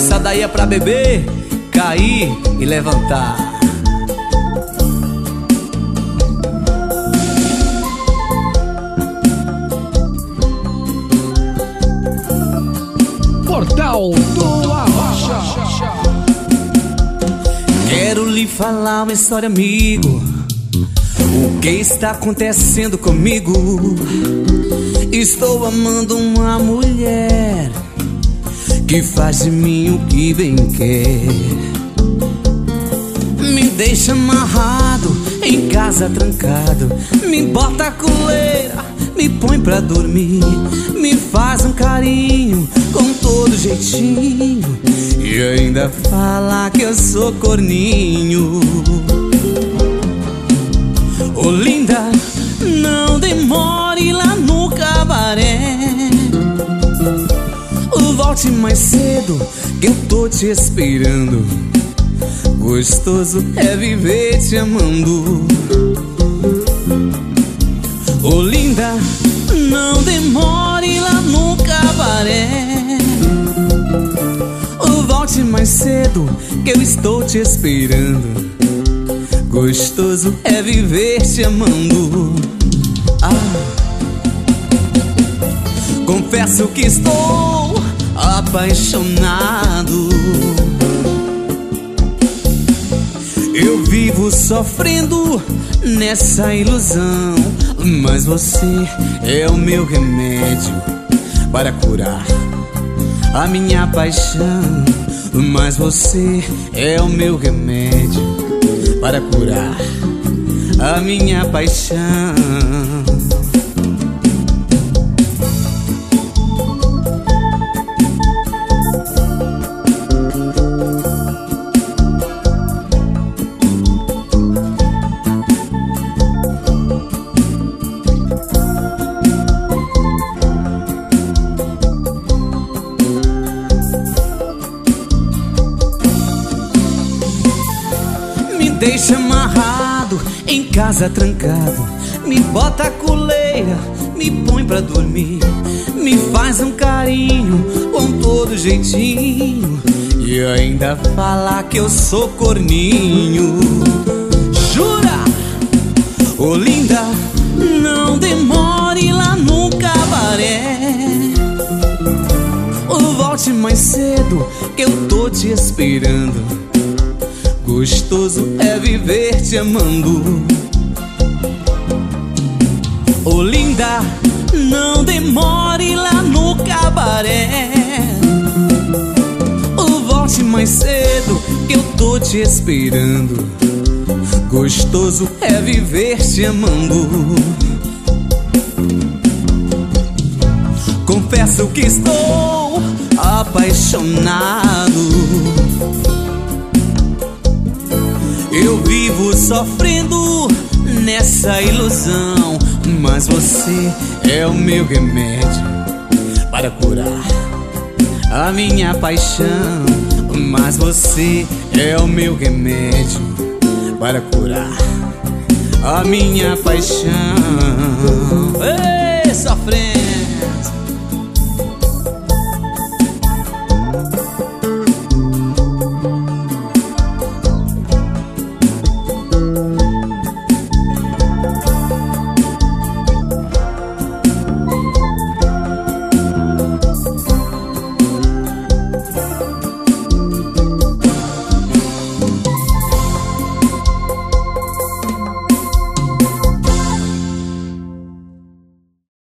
Essa daí é pra beber, cair e levantar. Portal do Arrocha. Quero lhe falar uma história, amigo. O que está acontecendo comigo? Estou amando uma mulher que faz de mim o que bem quer. Me deixa amarrado, em casa trancado, me bota a coleira, me põe pra dormir, me faz um carinho com todo jeitinho e ainda fala que eu sou corninho. Ô linda, não demore lá no cabaré, volte mais cedo que eu tô te esperando. Gostoso é viver te amando. Ô linda, não demore lá no cabaré, volte mais cedo que eu estou te esperando. Gostoso é viver te amando. Confesso que estou apaixonado. Eu vivo sofrendo nessa ilusão, mas você é o meu remédio para curar a minha paixão. Mas você é o meu remédio para curar a minha paixão. Deixa amarrado, em casa trancado, me bota a coleira, me põe pra dormir, me faz um carinho com todo jeitinho e ainda fala que eu sou corninho. Jura? Ô linda, não demore lá no cabaré, volte mais cedo que eu tô te esperando. Gostoso é viver te amando. Ô linda, não demore lá no cabaré, volte mais cedo que eu tô te esperando. Gostoso é viver te amando. Confesso que estou apaixonado. Eu vivo sofrendo nessa ilusão, mas você é o meu remédio para curar a minha paixão. Mas você é o meu remédio para curar a minha paixão. Ei, sofrendo.